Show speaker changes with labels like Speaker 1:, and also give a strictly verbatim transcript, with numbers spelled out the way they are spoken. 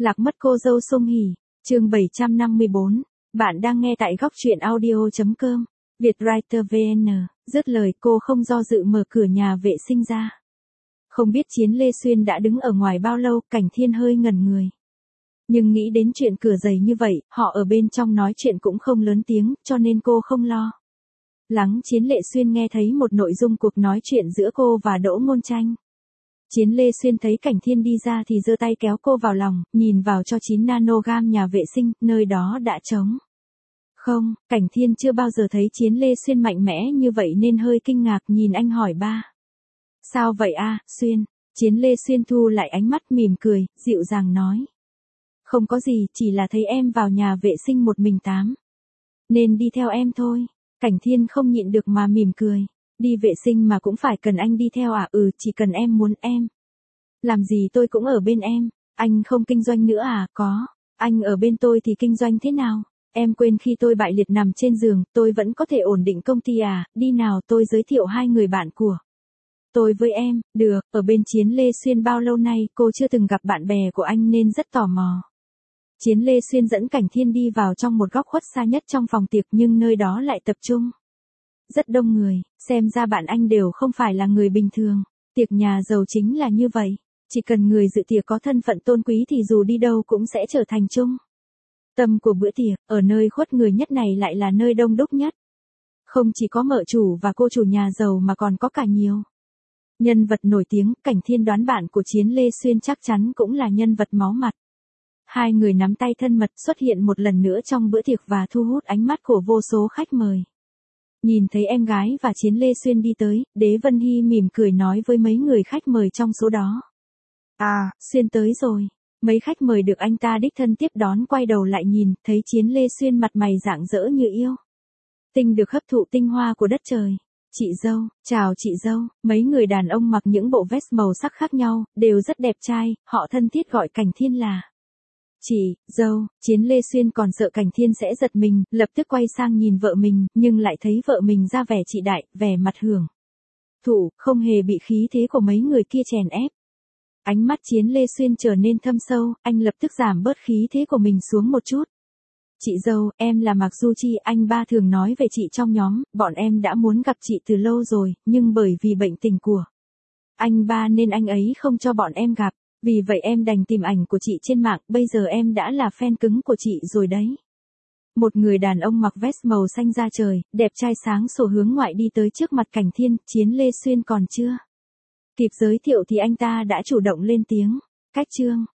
Speaker 1: Lạc mất cô dâu Song Hỷ, chương bảy trăm năm mươi bốn. Bạn đang nghe tại góc truyện audio chấm com. Vietwriter vê en. Dứt lời cô không do dự mở cửa nhà vệ sinh ra. Không biết Chiến Lê Xuyên đã đứng ở ngoài bao lâu, Cảnh Thiên hơi ngẩn người. Nhưng nghĩ đến chuyện cửa dày như vậy, họ ở bên trong nói chuyện cũng không lớn tiếng, cho nên cô không lo. Lắng Chiến Lê Xuyên nghe thấy một nội dung cuộc nói chuyện giữa cô và Đỗ Ngôn Tranh. Chiến Lê Xuyên thấy Cảnh Thiên đi ra thì giơ tay kéo cô vào lòng, nhìn vào cho chín nanogam nhà vệ sinh, nơi đó đã trống. Không, Cảnh Thiên chưa bao giờ thấy Chiến Lê Xuyên mạnh mẽ như vậy nên hơi kinh ngạc nhìn anh hỏi ba. Sao vậy a, Xuyên? Chiến Lê Xuyên thu lại ánh mắt mỉm cười, dịu dàng nói. Không có gì, chỉ là thấy em vào nhà vệ sinh một mình tám. Nên đi theo em thôi. Cảnh Thiên không nhịn được mà mỉm cười. Đi vệ sinh mà cũng phải cần anh đi theo à? Ừ, chỉ cần em muốn em. Làm gì tôi cũng ở bên em. Anh không kinh doanh nữa à? Có. Anh ở bên tôi thì kinh doanh thế nào? Em quên khi tôi bại liệt nằm trên giường, tôi vẫn có thể ổn định công ty à? Đi nào, tôi giới thiệu hai người bạn của tôi với em. Được, ở bên Chiến Lê Xuyên bao lâu nay cô chưa từng gặp bạn bè của anh nên rất tò mò. Chiến Lê Xuyên dẫn Cảnh Thiên đi vào trong một góc khuất xa nhất trong phòng tiệc nhưng nơi đó lại tập trung rất đông người, xem ra bạn anh đều không phải là người bình thường. Tiệc nhà giàu chính là như vậy, chỉ cần người dự tiệc có thân phận tôn quý thì dù đi đâu cũng sẽ trở thành trung tâm của bữa tiệc, ở nơi khuất người nhất này lại là nơi đông đúc nhất. Không chỉ có mợ chủ và cô chủ nhà giàu mà còn có cả nhiều nhân vật nổi tiếng. Cảnh Thiên đoán bạn của Chiến Lê Xuyên chắc chắn cũng là nhân vật máu mặt. Hai người nắm tay thân mật xuất hiện một lần nữa trong bữa tiệc và thu hút ánh mắt của vô số khách mời. Nhìn thấy em gái và Chiến Lê Xuyên đi tới, Đế Vân Hy mỉm cười nói với mấy người khách mời trong số đó. À, Xuyên tới rồi. Mấy khách mời được anh ta đích thân tiếp đón quay đầu lại nhìn, thấy Chiến Lê Xuyên mặt mày rạng rỡ như yêu tinh được hấp thụ tinh hoa của đất trời. Chị dâu, chào chị dâu. Mấy người đàn ông mặc những bộ vest màu sắc khác nhau, đều rất đẹp trai, họ thân thiết gọi Cảnh Thiên là chị dâu. Chiến Lê Xuyên còn sợ Cảnh Thiên sẽ giật mình, lập tức quay sang nhìn vợ mình, nhưng lại thấy vợ mình ra vẻ chị đại, vẻ mặt hưởng thụ, không hề bị khí thế của mấy người kia chèn ép. Ánh mắt Chiến Lê Xuyên trở nên thâm sâu, anh lập tức giảm bớt khí thế của mình xuống một chút. Chị dâu, em là Mạc Du Chi, anh ba thường nói về chị trong nhóm, bọn em đã muốn gặp chị từ lâu rồi, nhưng bởi vì bệnh tình của anh ba nên anh ấy không cho bọn em gặp. Vì vậy em đành tìm ảnh của chị trên mạng, bây giờ em đã là fan cứng của chị rồi đấy. Một người đàn ông mặc vest màu xanh da trời, đẹp trai sáng sủa hướng ngoại đi tới trước mặt Cảnh Thiên. Chiến Lê Xuyên còn chưa kịp giới thiệu thì anh ta đã chủ động lên tiếng. Cách chương,